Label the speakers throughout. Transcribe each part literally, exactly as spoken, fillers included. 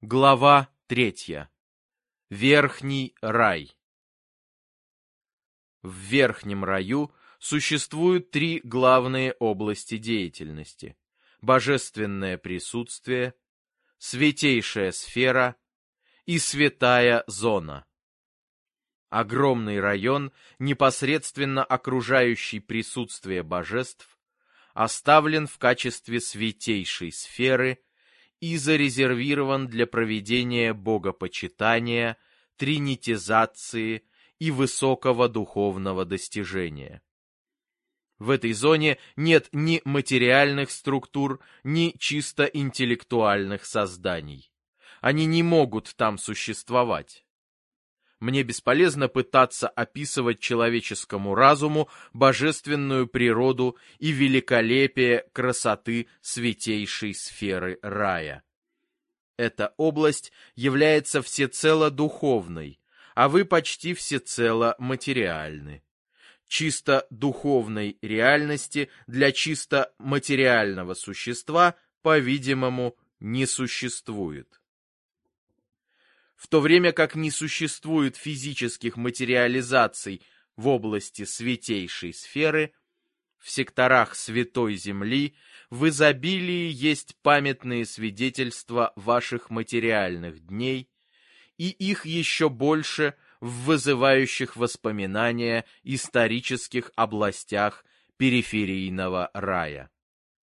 Speaker 1: Глава третья. Верхний рай. В верхнем раю существуют три главные области деятельности: божественное присутствие, святейшая сфера и святая зона. Огромный район, непосредственно окружающий присутствие божеств, оставлен в качестве святейшей сферы и зарезервирован для проведения богопочитания, тринитизации и высокого духовного достижения. В этой зоне нет ни материальных структур, ни чисто интеллектуальных созданий. Они не могут там существовать. Мне бесполезно пытаться описывать человеческому разуму божественную природу и великолепие красоты святейшей сферы рая. Эта область является всецело духовной, а вы почти всецело материальны. Чисто духовной реальности для чисто материального существа, по-видимому, не существует. В то время как не существует физических материализаций в области святейшей сферы, в секторах Святой Земли в изобилии есть памятные свидетельства ваших материальных дней, и их еще больше в вызывающих воспоминания исторических областях периферийного рая.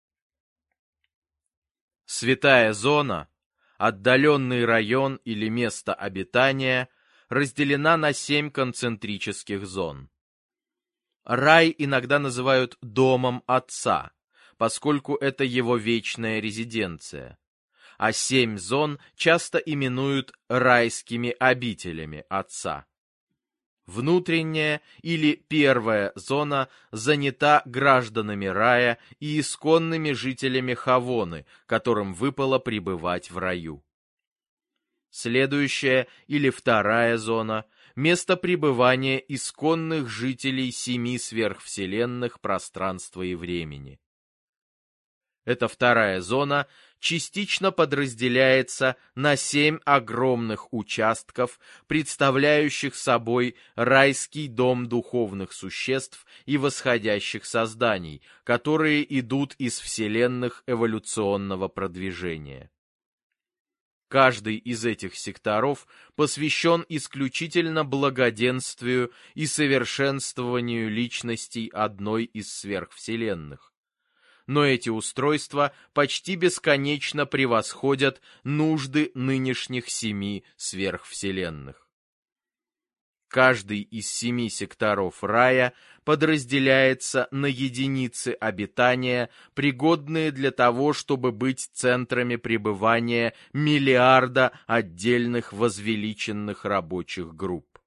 Speaker 1: Святая зона, отдаленный район или место обитания, разделена на семь концентрических зон. Рай иногда называют домом Отца, поскольку это его вечная резиденция, а семь зон часто именуют райскими обителями Отца. Внутренняя или первая зона занята гражданами рая и исконными жителями Хавоны, которым выпало пребывать в раю. Следующая или вторая зона – место пребывания исконных жителей семи сверхвселенных пространства и времени. Эта вторая зона частично подразделяется на семь огромных участков, представляющих собой райский дом духовных существ и восходящих созданий, которые идут из вселенных эволюционного продвижения. Каждый из этих секторов посвящен исключительно благоденствию и совершенствованию личностей одной из сверхвселенных. Но эти устройства почти бесконечно превосходят нужды нынешних семи сверхвселенных. Каждый из семи секторов рая подразделяется на единицы обитания, пригодные для того, чтобы быть центрами пребывания миллиарда отдельных возвеличенных рабочих групп.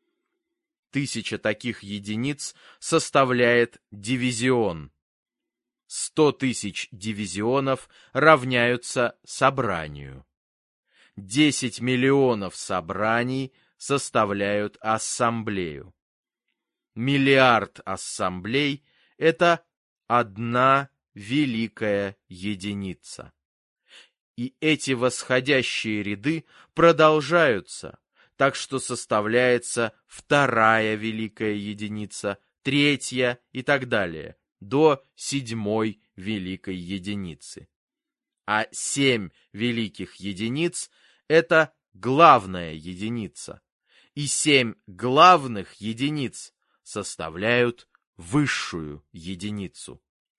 Speaker 1: Тысяча таких единиц составляет дивизион. Сто тысяч дивизионов равняются собранию. Десять миллионов собраний составляют ассамблею. Миллиард ассамблей – это одна великая единица. И эти восходящие ряды продолжаются, так что составляется вторая великая единица, третья и так далее, до седьмой великой единицы. А семь великих единиц – это главная единица, и семь главных единиц составляют высшую единицу.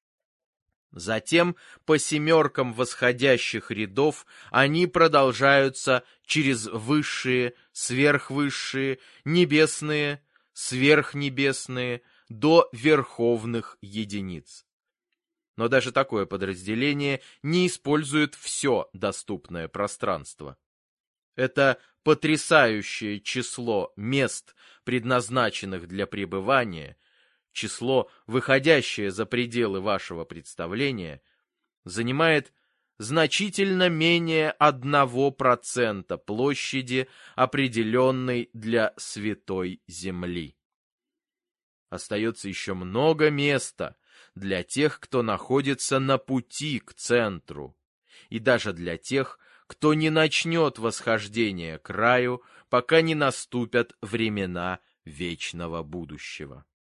Speaker 1: Затем по семеркам восходящих рядов они продолжаются через высшие, сверхвысшие, небесные, сверхнебесные, до верховных единиц. Но даже такое подразделение не использует все доступное пространство. Это потрясающее число мест, предназначенных для пребывания, число, выходящее за пределы вашего представления, занимает значительно менее одного процента площади, определенной для Святой Земли. Остается еще много места для тех, кто находится на пути к центру, и даже для тех, кто не начнет восхождение к раю, пока не наступят времена вечного будущего.